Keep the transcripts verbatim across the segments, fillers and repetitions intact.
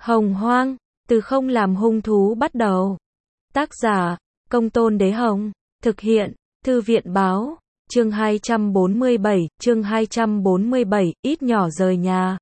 Hồng Hoang, từ không làm hung thú bắt đầu. Tác giả, Công Tôn Đế Hồng. Thực hiện, Thư viện Báo. Chương hai trăm bốn mươi bảy, chương hai trăm bốn mươi bảy, ít nhỏ rời nhà.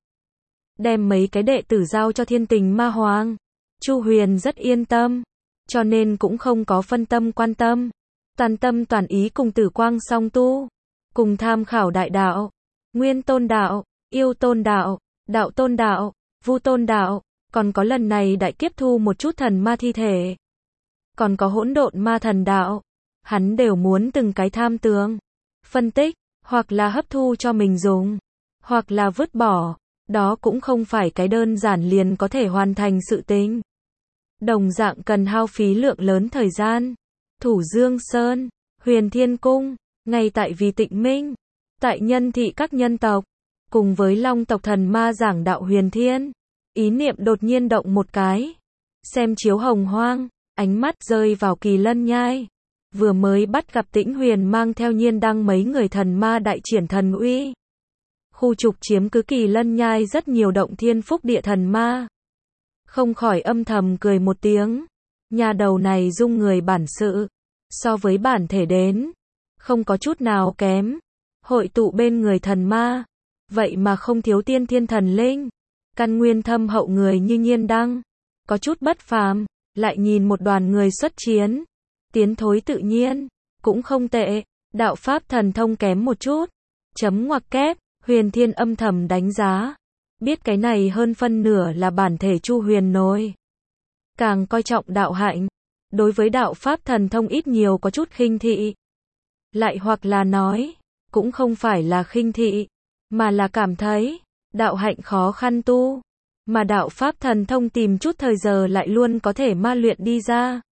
Đem mấy cái đệ tử giao cho Thiên Tình Ma Hoàng. Chu Huyền rất yên tâm, cho nên cũng không có phân tâm quan tâm. Toàn tâm toàn ý cùng Tử Quang song tu, cùng tham khảo đại đạo, Nguyên Tôn đạo, Yêu Tôn đạo, Đạo Tôn đạo, Vu Tôn đạo, còn có lần này đại kiếp thu một chút thần ma thi thể. Còn có hỗn độn ma thần đạo, hắn đều muốn từng cái tham tướng, phân tích, hoặc là hấp thu cho mình dùng, hoặc là vứt bỏ, đó cũng không phải cái đơn giản liền có thể hoàn thành sự tình. Đồng dạng cần hao phí lượng lớn thời gian. Thủ Dương Sơn, Huyền Thiên Cung, ngay tại vì Tịnh Minh, tại Nhân Thị các nhân tộc, cùng với Long tộc thần ma giảng đạo Huyền Thiên, ý niệm đột nhiên động một cái, xem chiếu Hồng Hoang, ánh mắt rơi vào Kỳ Lân Nhai, vừa mới bắt gặp Tĩnh Huyền mang theo Nhiên Đăng mấy người thần ma đại triển thần uy. Khu trục chiếm cứ Kỳ Lân Nhai rất nhiều động thiên phúc địa thần ma. Không khỏi âm thầm cười một tiếng, nhà đầu này dung người bản sự, so với bản thể đến, không có chút nào kém. Hội tụ bên người thần ma, vậy mà không thiếu tiên thiên thần linh, căn nguyên thâm hậu người như Nhiên Đăng, có chút bất phàm, lại nhìn một đoàn người xuất chiến, tiến thối tự nhiên, cũng không tệ, đạo pháp thần thông kém một chút, chấm ngoặc kép, Huyền Thiên âm thầm đánh giá, biết cái này hơn phân nửa là bản thể Chu Huyền nổi. Càng coi trọng đạo hạnh, đối với đạo pháp thần thông ít nhiều có chút khinh thị. Lại hoặc là nói, cũng không phải là khinh thị, mà là cảm thấy, đạo hạnh khó khăn tu, mà đạo pháp thần thông tìm chút thời giờ lại luôn có thể ma luyện đi ra.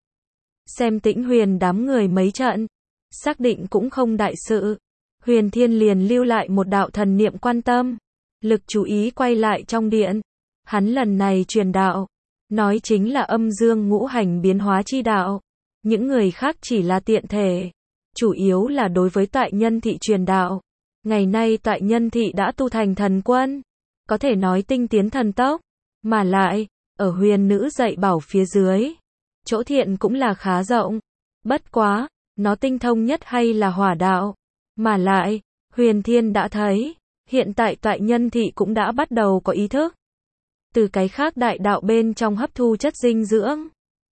Xem Tĩnh Huyền đám người mấy trận, xác định cũng không đại sự, Huyền Thiên liền lưu lại một đạo thần niệm quan tâm, lực chú ý quay lại trong điện. Hắn lần này truyền đạo, nói chính là âm dương ngũ hành biến hóa chi đạo, những người khác chỉ là tiện thể, chủ yếu là đối với tại Nhân Thị truyền đạo. Ngày nay tại Nhân Thị đã tu thành thần quân, có thể nói tinh tiến thần tốc, mà lại, ở huyền nữ dạy bảo phía dưới, chỗ thiện cũng là khá rộng. Bất quá, nó tinh thông nhất hay là hỏa đạo, mà lại, Huyền Thiên đã thấy, hiện tại tại Nhân Thị cũng đã bắt đầu có ý thức, từ cái khác đại đạo bên trong hấp thu chất dinh dưỡng,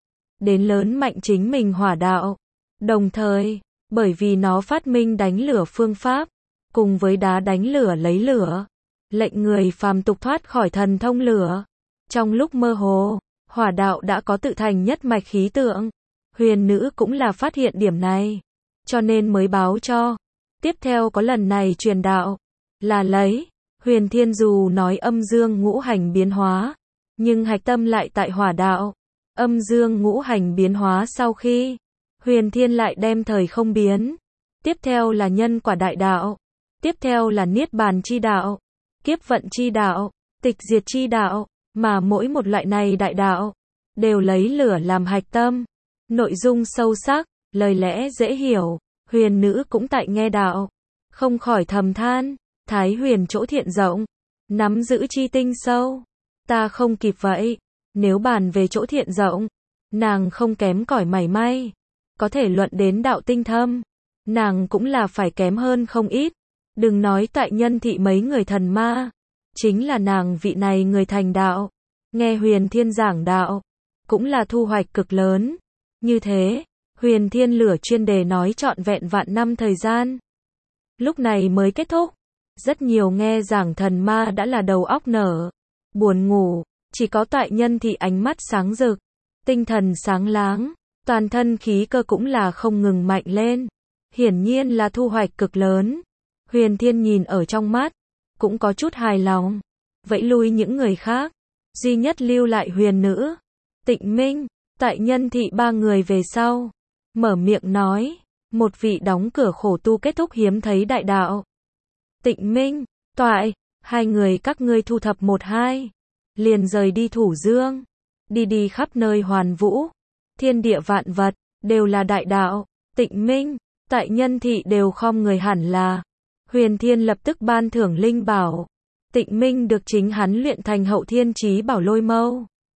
đến lớn mạnh chính mình hỏa đạo. Đồng thời, bởi vì nó phát minh đánh lửa phương pháp, cùng với đá đánh lửa lấy lửa, lệnh người phàm tục thoát khỏi thần thông lửa. Trong lúc mơ hồ, hỏa đạo đã có tự thành nhất mạch khí tượng. Huyền nữ cũng là phát hiện điểm này, cho nên mới báo cho. Tiếp theo có lần này truyền đạo, là lấy, Huyền Thiên dù nói âm dương ngũ hành biến hóa, nhưng hạch tâm lại tại hỏa đạo. Âm dương ngũ hành biến hóa sau khi, Huyền Thiên lại đem thời không biến. Tiếp theo là nhân quả đại đạo. Tiếp theo là niết bàn chi đạo, kiếp vận chi đạo, tịch diệt chi đạo, mà mỗi một loại này đại đạo, đều lấy lửa làm hạch tâm. Nội dung sâu sắc, lời lẽ dễ hiểu, huyền nữ cũng tại nghe đạo, không khỏi thầm than, Thái Huyền chỗ thiện rộng, nắm giữ chi tinh sâu, ta không kịp vậy. Nếu bàn về chỗ thiện rộng, nàng không kém cỏi mảy may, có thể luận đến đạo tinh thâm, nàng cũng là phải kém hơn không ít. Đừng nói tại Nhân Thị mấy người thần ma, chính là nàng vị này người thành đạo, nghe Huyền Thiên giảng đạo, cũng là thu hoạch cực lớn. Như thế, Huyền Thiên lửa chuyên đề nói trọn vẹn vạn năm thời gian, lúc này mới kết thúc. Rất nhiều nghe giảng thần ma đã là đầu óc nở, buồn ngủ, chỉ có tại Nhân Thị ánh mắt sáng rực, tinh thần sáng láng, toàn thân khí cơ cũng là không ngừng mạnh lên, hiển nhiên là thu hoạch cực lớn. Huyền Thiên nhìn ở trong mắt, cũng có chút hài lòng, vẫy lui những người khác, duy nhất lưu lại huyền nữ, Tịnh Minh, tại Nhân Thị ba người về sau, mở miệng nói, một vị đóng cửa khổ tu kết thúc hiếm thấy đại đạo. Tịnh Minh, toại, hai người các ngươi thu thập một hai, liền rời đi Thủ Dương, đi đi khắp nơi hoàn vũ, thiên địa vạn vật, đều là đại đạo. Tịnh Minh, tại Nhân Thị đều khom người hẳn là. Huyền Thiên lập tức ban thưởng linh bảo. Tịnh Minh được chính hắn luyện thành hậu thiên chí bảo lôi mâu.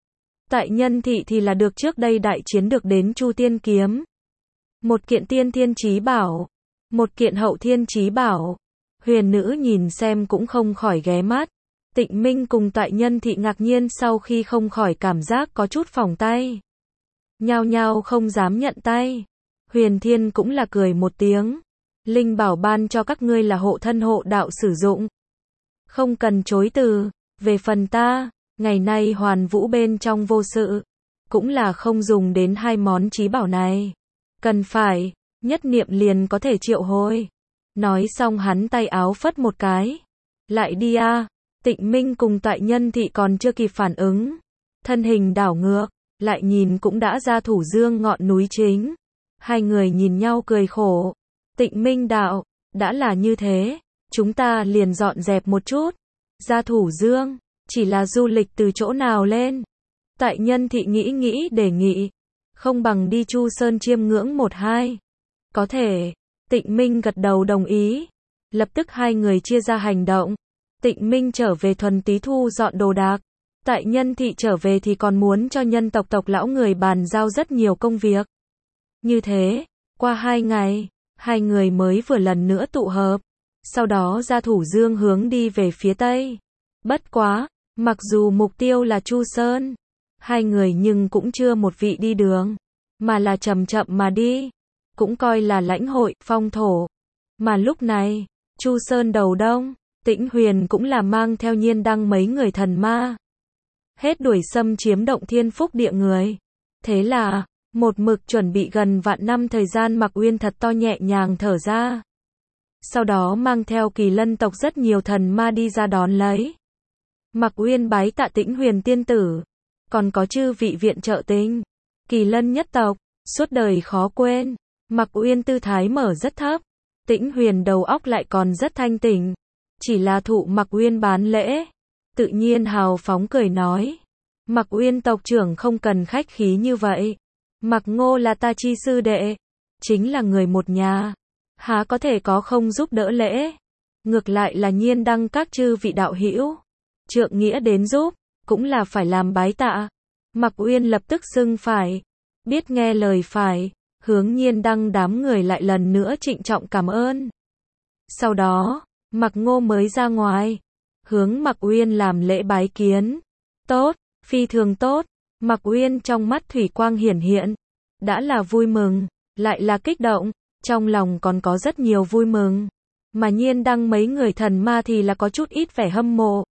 Tại Nhân Thị thì là được trước đây đại chiến được đến Chu Tiên Kiếm. Một kiện tiên thiên chí bảo, một kiện hậu thiên chí bảo. Huyền nữ nhìn xem cũng không khỏi ghé mắt. Tịnh Minh cùng Tại Nhân Thị ngạc nhiên sau khi không khỏi cảm giác có chút phỏng tay. Nhao nhao không dám nhận tay. Huyền Thiên cũng là cười một tiếng. Linh bảo ban cho các ngươi là hộ thân hộ đạo sử dụng. Không cần chối từ. Về phần ta, ngày nay hoàn vũ bên trong vô sự. Cũng là không dùng đến hai món chí bảo này. Cần phải, nhất niệm liền có thể triệu hồi. Nói xong hắn tay áo phất một cái. Lại đi a. À. Tịnh Minh cùng Tại Nhân Thị còn chưa kịp phản ứng. Thân hình đảo ngược, lại nhìn cũng đã ra Thủ Dương ngọn núi chính. Hai người nhìn nhau cười khổ. Tịnh Minh đạo, đã là như thế, chúng ta liền dọn dẹp một chút. Ra Thủ Dương, chỉ là du lịch từ chỗ nào lên. Tại Nhân Thị nghĩ nghĩ đề nghị. Không bằng đi Chu Sơn chiêm ngưỡng một hai. Có thể, Tịnh Minh gật đầu đồng ý. Lập tức hai người chia ra hành động. Tịnh Minh trở về thuần tí thu dọn đồ đạc. Tại Nhân Thị trở về thì còn muốn cho nhân tộc tộc lão người bàn giao rất nhiều công việc. Như thế, qua hai ngày, hai người mới vừa lần nữa tụ hợp. Sau đó ra Thủ Dương hướng đi về phía tây. Bất quá, mặc dù mục tiêu là Chu Sơn, hai người nhưng cũng chưa một vị đi đường, mà là chậm chậm mà đi. Cũng coi là lãnh hội, phong thổ. Mà lúc này, Chu Sơn đầu đông, Tĩnh Huyền cũng là mang theo Nhiên Đăng mấy người thần ma. Hết đuổi xâm chiếm động thiên phúc địa người. Thế là, một mực chuẩn bị gần vạn năm thời gian Mặc Uyên thật to nhẹ nhàng thở ra. Sau đó mang theo Kỳ Lân tộc rất nhiều thần ma đi ra đón lấy. Mặc Uyên bái tạ Tĩnh Huyền tiên tử. Còn có chư vị viện trợ tinh. Kỳ Lân nhất tộc, suốt đời khó quên. Mặc Uyên tư thái mở rất thấp. Tĩnh Huyền đầu óc lại còn rất thanh tỉnh. Chỉ là thụ Mặc Uyên bán lễ. Tự nhiên hào phóng cười nói. Mặc Uyên tộc trưởng không cần khách khí như vậy. Mặc Ngô là ta chi sư đệ. Chính là người một nhà. Há có thể có không giúp đỡ lễ. Ngược lại là Nhiên Đăng các chư vị đạo hữu. Trượng nghĩa đến giúp. Cũng là phải làm bái tạ. Mặc Uyên lập tức xưng phải. Biết nghe lời phải. Hướng Nhiên Đăng đám người lại lần nữa trịnh trọng cảm ơn. Sau đó, Mặc Ngô mới ra ngoài. Hướng Mặc Uyên làm lễ bái kiến. Tốt, phi thường tốt. Mặc Uyên trong mắt thủy quang hiển hiện. Đã là vui mừng, lại là kích động. Trong lòng còn có rất nhiều vui mừng. Mà Nhiên Đăng mấy người thần ma thì là có chút ít vẻ hâm mộ.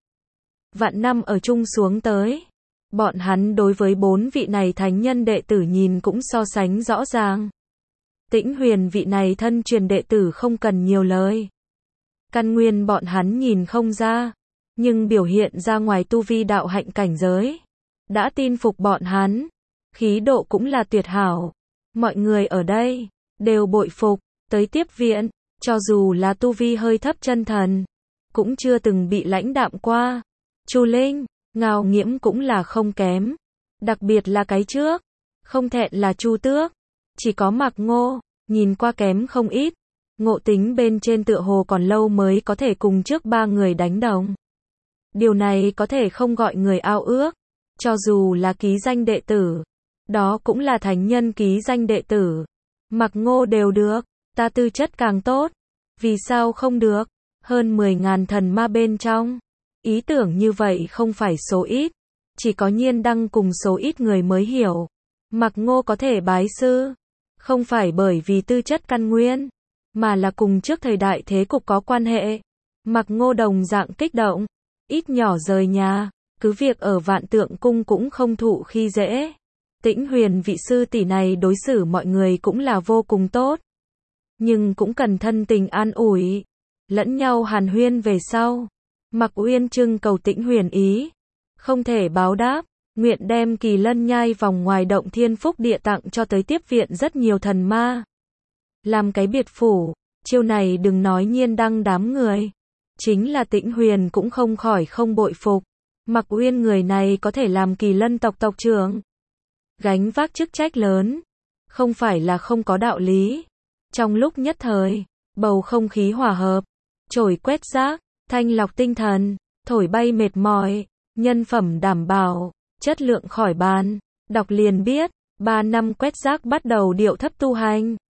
Vạn năm ở chung xuống tới. Bọn hắn đối với bốn vị này thánh nhân đệ tử nhìn cũng so sánh rõ ràng. Tĩnh Huyền vị này thân truyền đệ tử không cần nhiều lời. Căn nguyên bọn hắn nhìn không ra. Nhưng biểu hiện ra ngoài tu vi đạo hạnh cảnh giới. Đã tin phục bọn hắn. Khí độ cũng là tuyệt hảo. Mọi người ở đây đều bội phục, tới tiếp viện. Cho dù là tu vi hơi thấp chân thần. Cũng chưa từng bị lãnh đạm qua. Chu Linh, Ngao Nghiễm cũng là không kém. Đặc biệt là cái trước. Không thẹn là Chu Tước. Chỉ có Mặc Ngô, nhìn qua kém không ít. Ngộ tính bên trên tựa hồ còn lâu mới có thể cùng trước ba người đánh đồng. Điều này có thể không gọi người ao ước. Cho dù là ký danh đệ tử. Đó cũng là thánh nhân ký danh đệ tử. Mặc Ngô đều được. Ta tư chất càng tốt. Vì sao không được? Hơn mười ngàn thần ma bên trong. Ý tưởng như vậy không phải số ít. Chỉ có Nhiên Đăng cùng số ít người mới hiểu. Mặc Ngô có thể bái sư. Không phải bởi vì tư chất căn nguyên. Mà là cùng trước thời đại thế cục có quan hệ. Mặc Ngô đồng dạng kích động. Ít nhỏ rời nhà. Cứ việc ở Vạn Tượng Cung cũng không thụ khi dễ. Tĩnh Huyền vị sư tỷ này đối xử mọi người cũng là vô cùng tốt. Nhưng cũng cần thân tình an ủi. Lẫn nhau hàn huyên về sau. Mặc Uyên trưng cầu Tĩnh Huyền ý. Không thể báo đáp. Nguyện đem Kỳ Lân nhai vòng ngoài động thiên phúc địa tặng cho tới tiếp viện rất nhiều thần ma. Làm cái biệt phủ. Chiêu này đừng nói Nhiên Đăng đám người. Chính là Tĩnh Huyền cũng không khỏi không bội phục. Mặc Uyên người này có thể làm Kỳ Lân tộc tộc trưởng. Gánh vác chức trách lớn. Không phải là không có đạo lý. Trong lúc nhất thời, bầu không khí hòa hợp. Trổi quét rác, thanh lọc tinh thần, thổi bay mệt mỏi, nhân phẩm đảm bảo. chất lượng khỏi bàn. Đọc liền biết, ba năm quét rác bắt đầu điệu thấp tu hành.